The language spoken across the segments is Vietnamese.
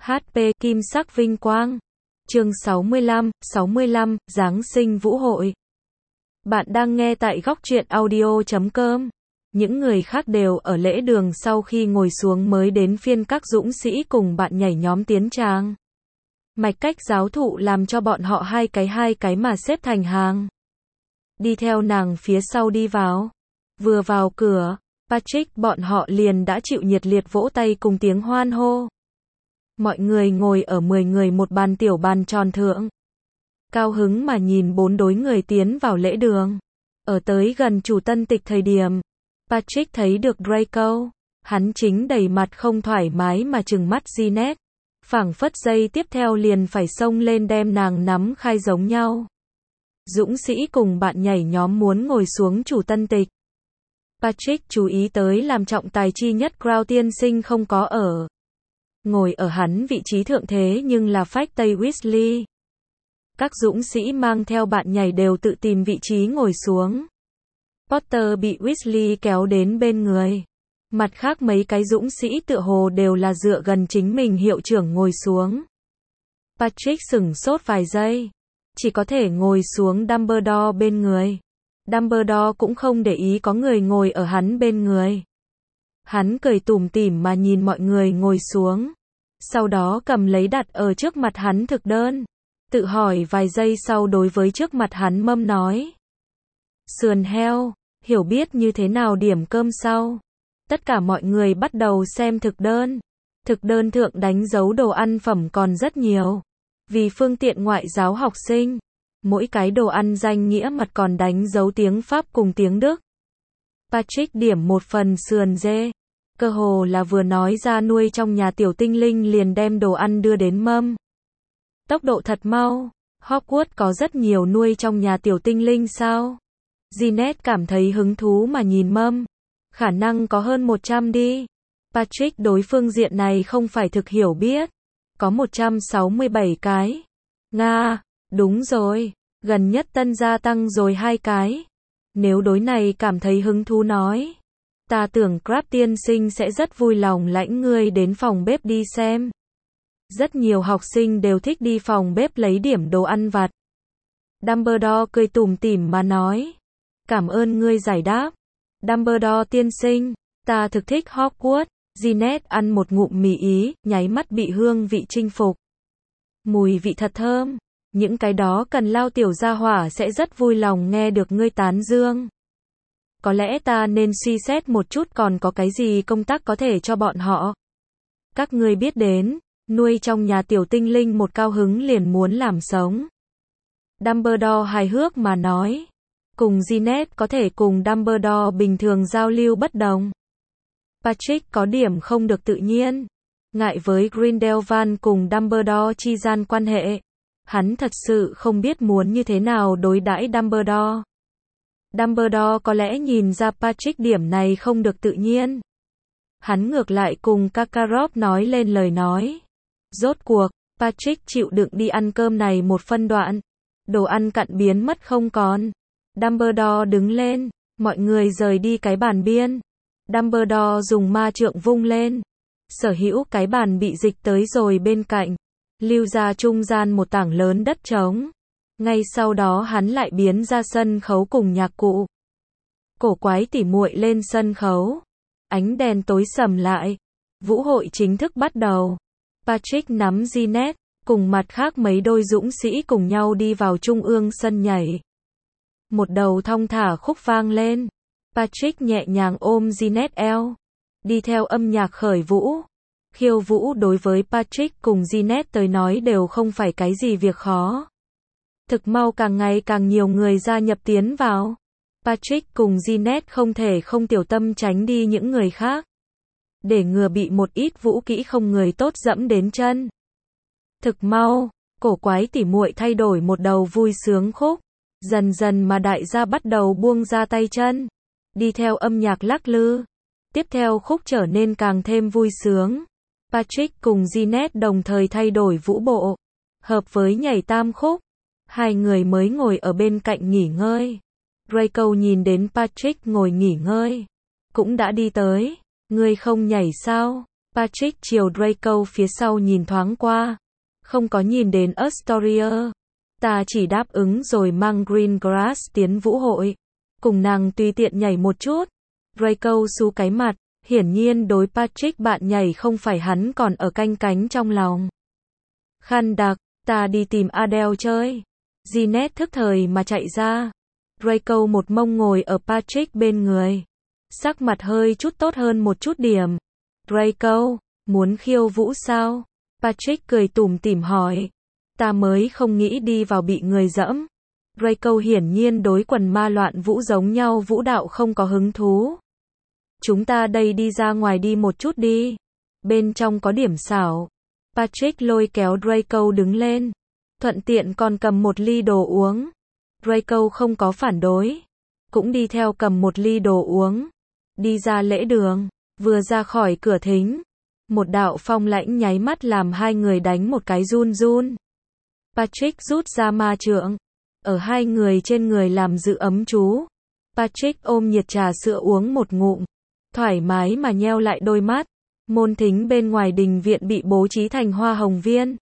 HP Kim sắc vinh quang. Chương 65, Giáng sinh vũ hội. Bạn đang nghe tại góc truyện audio.com. Những người khác đều ở lễ đường, sau khi ngồi xuống mới đến phiên các dũng sĩ cùng bạn nhảy nhóm tiến tràng. Mạch cách giáo thụ làm cho bọn họ hai cái mà xếp thành hàng. Đi theo nàng phía sau đi vào. Vừa vào cửa, Patrick bọn họ liền đã chịu nhiệt liệt vỗ tay cùng tiếng hoan hô. Mọi người ngồi ở 10 người một bàn tiểu bàn tròn thượng. Cao hứng mà nhìn 4 đối người tiến vào lễ đường. Ở tới gần chủ tân tịch thời điểm, Patrick thấy được Draco. Hắn chính đầy mặt không thoải mái mà trừng mắt Ginette. Phảng phất giây tiếp theo liền phải xông lên đem nàng nắm khai giống nhau. Dũng sĩ cùng bạn nhảy nhóm muốn ngồi xuống chủ tân tịch. Patrick chú ý tới làm trọng tài chi nhất Crown tiên sinh không có ở. Ngồi ở hắn vị trí thượng thế nhưng là phách Tây Weasley. Các dũng sĩ mang theo bạn nhảy đều tự tìm vị trí ngồi xuống. Potter bị Weasley kéo đến bên người. Mặt khác mấy cái dũng sĩ tựa hồ đều là dựa gần chính mình hiệu trưởng ngồi xuống. Patrick sửng sốt vài giây. Chỉ có thể ngồi xuống Dumbledore bên người. Dumbledore cũng không để ý có người ngồi ở hắn bên người. Hắn cười tủm tỉm mà nhìn mọi người ngồi xuống. Sau đó cầm lấy đặt ở trước mặt hắn thực đơn. Tự hỏi vài giây sau đối với trước mặt hắn mâm nói. Sườn heo, hiểu biết như thế nào điểm cơm sau. Tất cả mọi người bắt đầu xem thực đơn. Thực đơn thượng đánh dấu đồ ăn phẩm còn rất nhiều. Vì phương tiện ngoại giáo học sinh, mỗi cái đồ ăn danh nghĩa mặt còn đánh dấu tiếng Pháp cùng tiếng Đức. Patrick điểm một phần sườn dê. Cơ hồ là vừa nói ra nuôi trong nhà tiểu tinh linh liền đem đồ ăn đưa đến mâm. Tốc độ thật mau. Hogwarts có rất nhiều nuôi trong nhà tiểu tinh linh sao? Ginette cảm thấy hứng thú mà nhìn mâm. Khả năng có hơn 100 đi. Patrick đối phương diện này không phải thực hiểu biết. Có 167 cái. Nga, đúng rồi. Gần nhất tân gia tăng rồi 2 cái. Nếu đối này cảm thấy hứng thú nói. Ta tưởng Crabbe tiên sinh sẽ rất vui lòng lãnh ngươi đến phòng bếp đi xem. Rất nhiều học sinh đều thích đi phòng bếp lấy điểm đồ ăn vặt. Dumbledore cười tủm tỉm mà nói. Cảm ơn ngươi giải đáp. Dumbledore tiên sinh, ta thực thích Hogwarts. Ginette ăn một ngụm mì Ý, nháy mắt bị hương vị chinh phục. Mùi vị thật thơm. Những cái đó cần lao tiểu gia hỏa sẽ rất vui lòng nghe được ngươi tán dương. Có lẽ ta nên suy xét một chút còn có cái gì công tác có thể cho bọn họ. Các ngươi biết đến, nuôi trong nhà tiểu tinh linh một cao hứng liền muốn làm sống. Dumbledore hài hước mà nói. Cùng Ginette có thể cùng Dumbledore bình thường giao lưu bất đồng. Patrick có điểm không được tự nhiên. Ngại với Grindelwald cùng Dumbledore chi gian quan hệ. Hắn thật sự không biết muốn như thế nào đối đãi Dumbledore. Dumbledore có lẽ nhìn ra Patrick điểm này không được tự nhiên. Hắn ngược lại cùng Karkaroff nói lên lời nói. Rốt cuộc, Patrick chịu đựng đi ăn cơm này một phân đoạn. Đồ ăn cặn biến mất không còn. Dumbledore đứng lên, mọi người rời đi cái bàn biên. Dumbledore dùng ma trượng vung lên. Sở hữu cái bàn bị dịch tới rồi bên cạnh. Lưu ra trung gian một tảng lớn đất trống. Ngay sau đó hắn lại biến ra sân khấu cùng nhạc cụ. Cổ quái tỉ muội lên sân khấu. Ánh đèn tối sầm lại. Vũ hội chính thức bắt đầu. Patrick nắm Ginette, cùng mặt khác mấy đôi dũng sĩ cùng nhau đi vào trung ương sân nhảy. Một đầu thong thả khúc vang lên. Patrick nhẹ nhàng ôm Ginette eo. Đi theo âm nhạc khởi vũ. Khiêu vũ đối với Patrick cùng Ginette tới nói đều không phải cái gì việc khó. Thực mau càng ngày càng nhiều người gia nhập tiến vào. Patrick cùng Ginette không thể không tiểu tâm tránh đi những người khác. Để ngừa bị một ít vũ kỹ không người tốt dẫm đến chân. Thực mau, cổ quái tỉ muội thay đổi một đầu vui sướng khúc. Dần dần mà đại gia bắt đầu buông ra tay chân. Đi theo âm nhạc lắc lư. Tiếp theo khúc trở nên càng thêm vui sướng. Patrick cùng Ginette đồng thời thay đổi vũ bộ. Hợp với nhảy tam khúc. Hai người mới ngồi ở bên cạnh nghỉ ngơi. Draco nhìn đến Patrick ngồi nghỉ ngơi. Cũng đã đi tới. Ngươi không nhảy sao? Patrick chiều Draco phía sau nhìn thoáng qua. Không có nhìn đến Astoria. Ta chỉ đáp ứng rồi mang Greengrass tiến vũ hội. Cùng nàng tùy tiện nhảy một chút. Draco xú cái mặt. Hiển nhiên đối Patrick bạn nhảy không phải hắn còn ở canh cánh trong lòng. Khăn đặc, ta đi tìm Adele chơi. Ginette thức thời mà chạy ra. Draco một mông ngồi ở Patrick bên người. Sắc mặt hơi chút tốt hơn một chút điểm. Draco, muốn khiêu vũ sao? Patrick cười tủm tỉm hỏi. Ta mới không nghĩ đi vào bị người dẫm. Draco hiển nhiên đối quần ma loạn vũ giống nhau vũ đạo không có hứng thú. Chúng ta đây đi ra ngoài đi một chút đi. Bên trong có điểm xảo. Patrick lôi kéo Draco đứng lên. Thuận tiện còn cầm một ly đồ uống. Draco không có phản đối. Cũng đi theo cầm một ly đồ uống. Đi ra lễ đường. Vừa ra khỏi cửa thính. Một đạo phong lãnh nháy mắt làm hai người đánh một cái run run. Patrick rút ra ma trượng. Ở hai người trên người làm dự ấm chú. Patrick ôm nhiệt trà sữa uống một ngụm. Thoải mái mà nheo lại đôi mắt. Môn thính bên ngoài đình viện bị bố trí thành hoa hồng viên.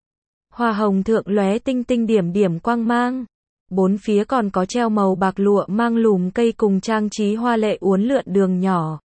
Hoa hồng thượng lóe tinh tinh điểm điểm quang mang. Bốn phía còn có treo màu bạc lụa mang lùm cây cùng trang trí hoa lệ uốn lượn đường nhỏ.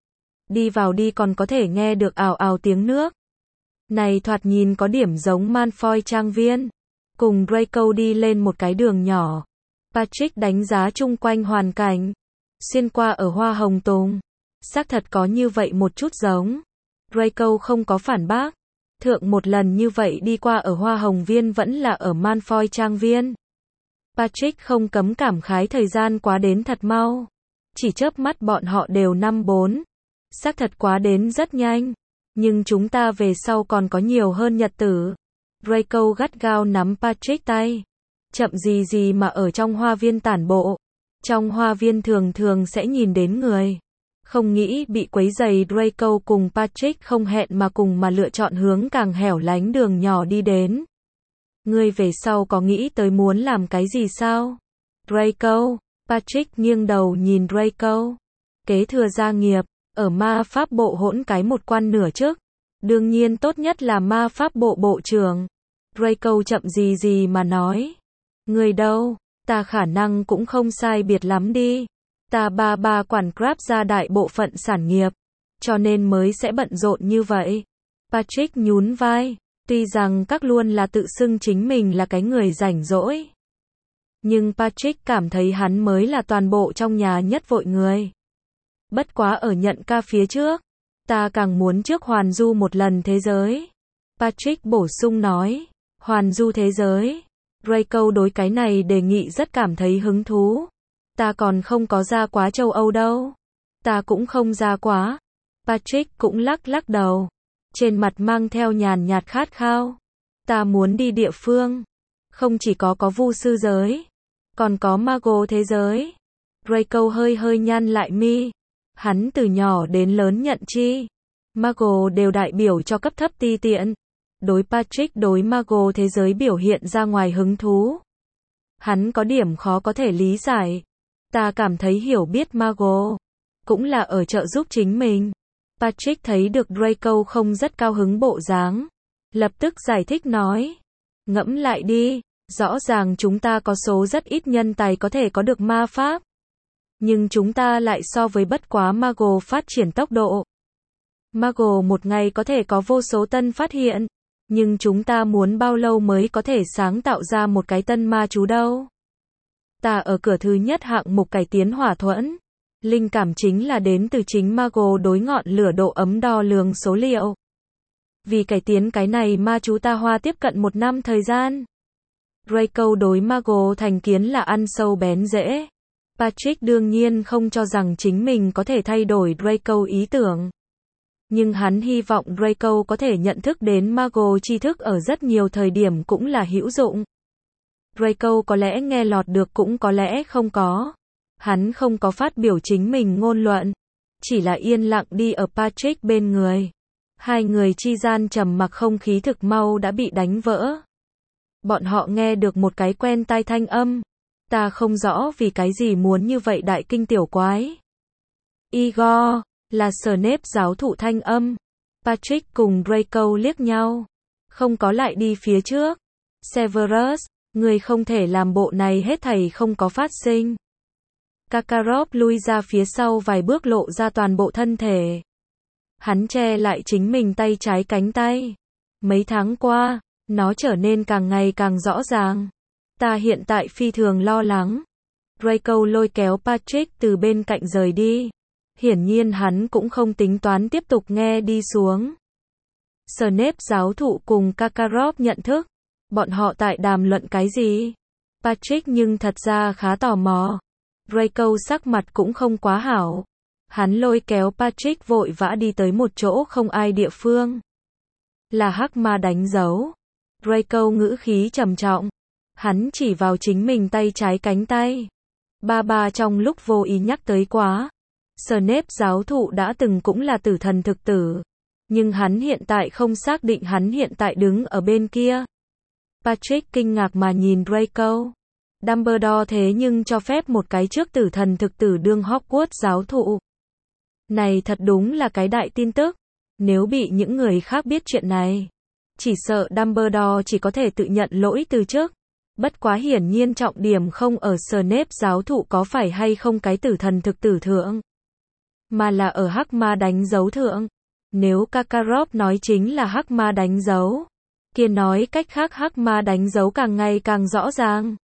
Đi vào đi còn có thể nghe được ào ào tiếng nước. Này thoạt nhìn có điểm giống Malfoy trang viên. Cùng Draco đi lên một cái đường nhỏ. Patrick đánh giá chung quanh hoàn cảnh. Xuyên qua ở hoa hồng tùng. Xác thật có như vậy một chút giống. Draco không có phản bác. Thượng một lần như vậy đi qua ở hoa hồng viên vẫn là ở Malfoy trang viên. Patrick không cấm cảm khái thời gian quá đến thật mau. Chỉ chớp mắt bọn họ đều năm 4. Xác thật quá đến rất nhanh. Nhưng chúng ta về sau còn có nhiều hơn nhật tử. Draco gắt gao nắm Patrick tay. Chậm gì gì mà ở trong hoa viên tản bộ. Trong hoa viên thường thường sẽ nhìn đến người. Không nghĩ bị quấy rầy. Draco cùng Patrick không hẹn mà cùng mà lựa chọn hướng càng hẻo lánh đường nhỏ đi đến. Ngươi về sau có nghĩ tới muốn làm cái gì sao? Draco. Patrick nghiêng đầu nhìn Draco. Kế thừa gia nghiệp. Ở ma pháp bộ hỗn cái một quan nửa trước. Đương nhiên tốt nhất là ma pháp bộ bộ trưởng. Draco chậm gì gì mà nói. Người đâu? Ta khả năng cũng không sai biệt lắm đi. Ta ba quản Crabbe ra đại bộ phận sản nghiệp. Cho nên mới sẽ bận rộn như vậy. Patrick nhún vai. Tuy rằng các luôn là tự xưng chính mình là cái người rảnh rỗi. Nhưng Patrick cảm thấy hắn mới là toàn bộ trong nhà nhất vội người. Bất quá ở nhận ca phía trước. Ta càng muốn trước hoàn du một lần thế giới. Patrick bổ sung nói. Hoàn du thế giới. Draco đối cái này đề nghị rất cảm thấy hứng thú. Ta còn không có ra quá châu Âu đâu. Ta cũng không ra quá. Patrick cũng lắc lắc đầu. Trên mặt mang theo nhàn nhạt khát khao. Ta muốn đi địa phương. Không chỉ có vu sư giới. Còn có mago thế giới. Draco hơi hơi nhăn lại mi. Hắn từ nhỏ đến lớn nhận chi. Mago đều đại biểu cho cấp thấp ti tiện. Đối Patrick đối mago thế giới biểu hiện ra ngoài hứng thú. Hắn có điểm khó có thể lý giải. Ta cảm thấy hiểu biết mago. Cũng là ở trợ giúp chính mình. Patrick thấy được Draco không rất cao hứng bộ dáng. Lập tức giải thích nói. Ngẫm lại đi. Rõ ràng chúng ta có số rất ít nhân tài có thể có được ma pháp. Nhưng chúng ta lại so với bất quá mago phát triển tốc độ. Mago một ngày có thể có vô số tân phát hiện. Nhưng chúng ta muốn bao lâu mới có thể sáng tạo ra một cái tân ma chú đâu. Ta ở cửa thứ nhất hạng mục cải tiến hỏa thuẫn. Linh cảm chính là đến từ chính mago đối ngọn lửa độ ấm đo lường số liệu. Vì cải tiến cái này ma chú ta hoa tiếp cận 1 năm thời gian. Draco đối mago thành kiến là ăn sâu bén rễ. Patrick đương nhiên không cho rằng chính mình có thể thay đổi Draco ý tưởng. Nhưng hắn hy vọng Draco có thể nhận thức đến mago tri thức ở rất nhiều thời điểm cũng là hữu dụng. Draco có lẽ nghe lọt được cũng có lẽ không có. Hắn không có phát biểu chính mình ngôn luận. Chỉ là yên lặng đi ở Patrick bên người. Hai người chi gian trầm mặc không khí thực mau đã bị đánh vỡ. Bọn họ nghe được một cái quen tai thanh âm. Ta không rõ vì cái gì muốn như vậy đại kinh tiểu quái. Igor, là Snape giáo thụ thanh âm. Patrick cùng Draco liếc nhau. Không có lại đi phía trước. Severus, người không thể làm bộ này hết thảy không có phát sinh. Kakarot lui ra phía sau vài bước lộ ra toàn bộ thân thể. Hắn che lại chính mình tay trái cánh tay. Mấy tháng qua, nó trở nên càng ngày càng rõ ràng. Ta hiện tại phi thường lo lắng. Draco lôi kéo Patrick từ bên cạnh rời đi. Hiển nhiên hắn cũng không tính toán tiếp tục nghe đi xuống. Snape giáo thụ cùng Kakarot nhận thức. Bọn họ tại đàm luận cái gì? Patrick nhưng thật ra khá tò mò. Draco sắc mặt cũng không quá hảo. Hắn lôi kéo Patrick vội vã đi tới một chỗ không ai địa phương. Là hắc ma đánh dấu. Draco ngữ khí trầm trọng. Hắn chỉ vào chính mình tay trái cánh tay. Ba trong lúc vô ý nhắc tới quá. Snape giáo thụ đã từng cũng là tử thần thực tử. Nhưng hắn hiện tại không xác định hắn hiện tại đứng ở bên kia. Patrick kinh ngạc mà nhìn Draco. Dumbledore thế nhưng cho phép một cái trước tử thần thực tử đương Hogwarts giáo thụ. Này thật đúng là cái đại tin tức. Nếu bị những người khác biết chuyện này, chỉ sợ Dumbledore chỉ có thể tự nhận lỗi từ trước. Bất quá hiển nhiên trọng điểm không ở Snape giáo thụ có phải hay không cái tử thần thực tử thượng, mà là ở hắc ma đánh dấu thượng. Nếu Kakarot nói chính là hắc ma đánh dấu, kia nói cách khác hắc ma đánh dấu càng ngày càng rõ ràng.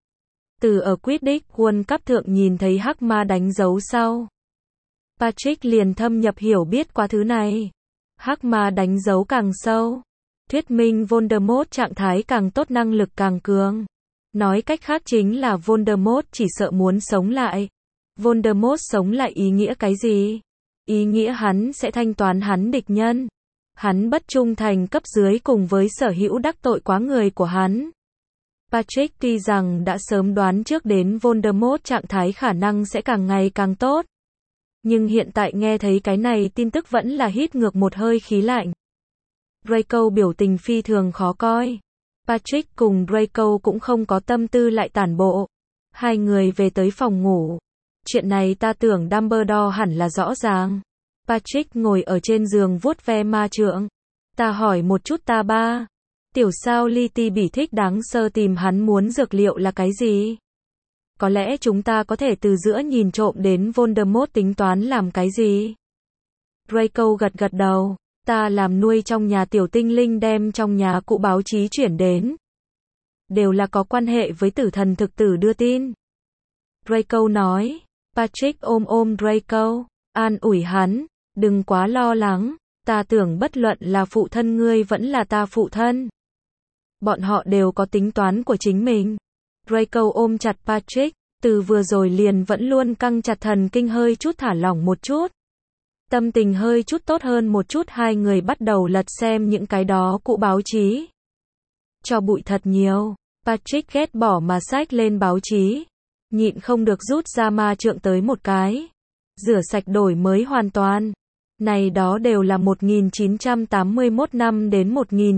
Từ ở Quidditch World Cup thượng nhìn thấy hắc ma đánh dấu sau, Patrick liền thâm nhập hiểu biết qua thứ này. Hắc ma đánh dấu càng sâu, thuyết minh Voldemort trạng thái càng tốt, năng lực càng cường. Nói cách khác chính là Voldemort chỉ sợ muốn sống lại. Voldemort sống lại ý nghĩa cái gì? Ý nghĩa hắn sẽ thanh toán hắn địch nhân. Hắn bất trung thành cấp dưới cùng với sở hữu đắc tội quá người của hắn. Patrick tuy rằng đã sớm đoán trước đến Voldemort trạng thái khả năng sẽ càng ngày càng tốt. Nhưng hiện tại nghe thấy cái này tin tức vẫn là hít ngược một hơi khí lạnh. Draco biểu tình phi thường khó coi. Patrick cùng Draco cũng không có tâm tư lại tản bộ. Hai người về tới phòng ngủ. Chuyện này ta tưởng Dumbledore hẳn là rõ ràng. Patrick ngồi ở trên giường vuốt ve ma trượng. Ta hỏi một chút ta ba. Tiểu sao li ti bỉ thích đáng sơ tìm hắn muốn dược liệu là cái gì? Có lẽ chúng ta có thể từ giữa nhìn trộm đến Voldemort tính toán làm cái gì? Draco gật gật đầu. Ta làm nuôi trong nhà tiểu tinh linh đem trong nhà cụ báo chí chuyển đến. Đều là có quan hệ với tử thần thực tử đưa tin. Draco nói. Patrick ôm Draco, an ủi hắn, đừng quá lo lắng, ta tưởng bất luận là phụ thân ngươi vẫn là ta phụ thân. Bọn họ đều có tính toán của chính mình. Draco ôm chặt Patrick, từ vừa rồi liền vẫn luôn căng chặt, thần kinh hơi chút thả lỏng một chút. Tâm tình hơi chút tốt hơn một chút, hai người bắt đầu lật xem những cái đó cụ báo chí. Cho bụi thật nhiều, Patrick ghét bỏ mà xách lên báo chí. Nhịn không được rút ra ma trượng tới một cái. Rửa sạch đổi mới hoàn toàn. Này đó đều là 1981 năm đến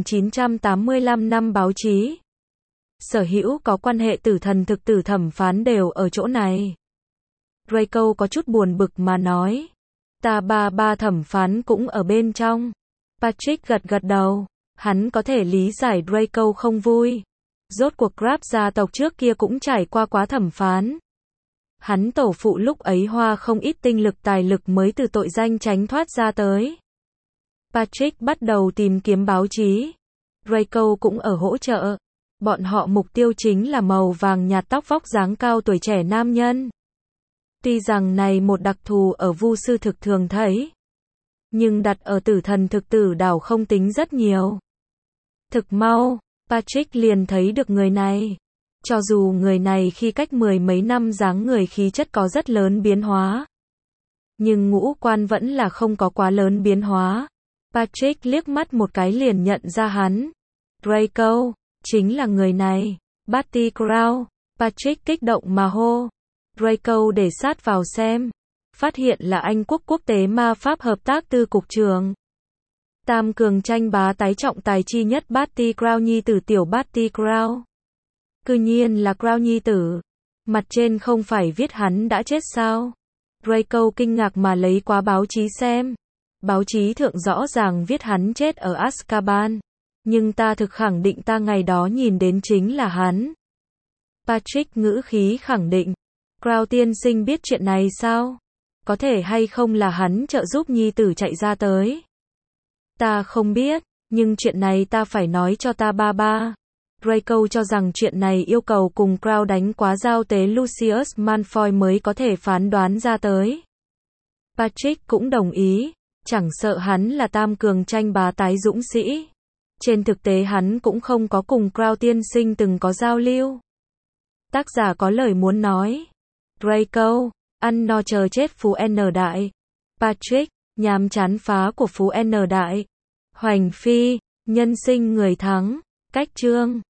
1985 năm báo chí. Sở hữu có quan hệ tử thần thực tử thẩm phán đều ở chỗ này. Draco có chút buồn bực mà nói. Ta ba thẩm phán cũng ở bên trong. Patrick gật gật đầu. Hắn có thể lý giải Draco không vui. Rốt cuộc Crabbe gia tộc trước kia cũng trải qua quá thẩm phán. Hắn tổ phụ lúc ấy hoa không ít tinh lực tài lực mới từ tội danh tránh thoát ra tới. Patrick bắt đầu tìm kiếm báo chí. Draco cũng ở hỗ trợ. Bọn họ mục tiêu chính là màu vàng nhạt, tóc vóc dáng cao, tuổi trẻ nam nhân. Tuy rằng này một đặc thù ở vu sư thực thường thấy, nhưng đặt ở tử thần thực tử đảo không tính rất nhiều. Thực mau, Patrick liền thấy được người này. Cho dù người này khi cách mười mấy năm dáng người khí chất có rất lớn biến hóa, nhưng ngũ quan vẫn là không có quá lớn biến hóa. Patrick liếc mắt một cái liền nhận ra hắn. Draco, chính là người này. Barty Crouch. Patrick kích động mà hô. Draco để sát vào xem. Phát hiện là Anh quốc quốc tế ma pháp hợp tác tư cục trưởng. Tam cường tranh bá tái trọng tài chi nhất Barty Crouch, nhi tử tiểu Barty Crouch. Cư nhiên là Crouch nhi tử. Mặt trên không phải viết hắn đã chết sao? Draco kinh ngạc mà lấy qua báo chí xem. Báo chí thượng rõ ràng viết hắn chết ở Azkaban. Nhưng ta thực khẳng định ta ngày đó nhìn đến chính là hắn. Patrick ngữ khí khẳng định. Crow tiên sinh biết chuyện này sao? Có thể hay không là hắn trợ giúp nhi tử chạy ra tới? Ta không biết, nhưng chuyện này ta phải nói cho ta ba. Draco cho rằng chuyện này yêu cầu cùng Crow đánh quá giao tế Lucius Malfoy mới có thể phán đoán ra tới. Patrick cũng đồng ý, chẳng sợ hắn là tam cường tranh bá tái dũng sĩ. Trên thực tế hắn cũng không có cùng Crow tiên sinh từng có giao lưu. Tác giả có lời muốn nói. Draco, ăn no chờ chết phú N đại. Patrick, nhàm chán phá của phú N đại. Hoành phi, nhân sinh người thắng. Cách chương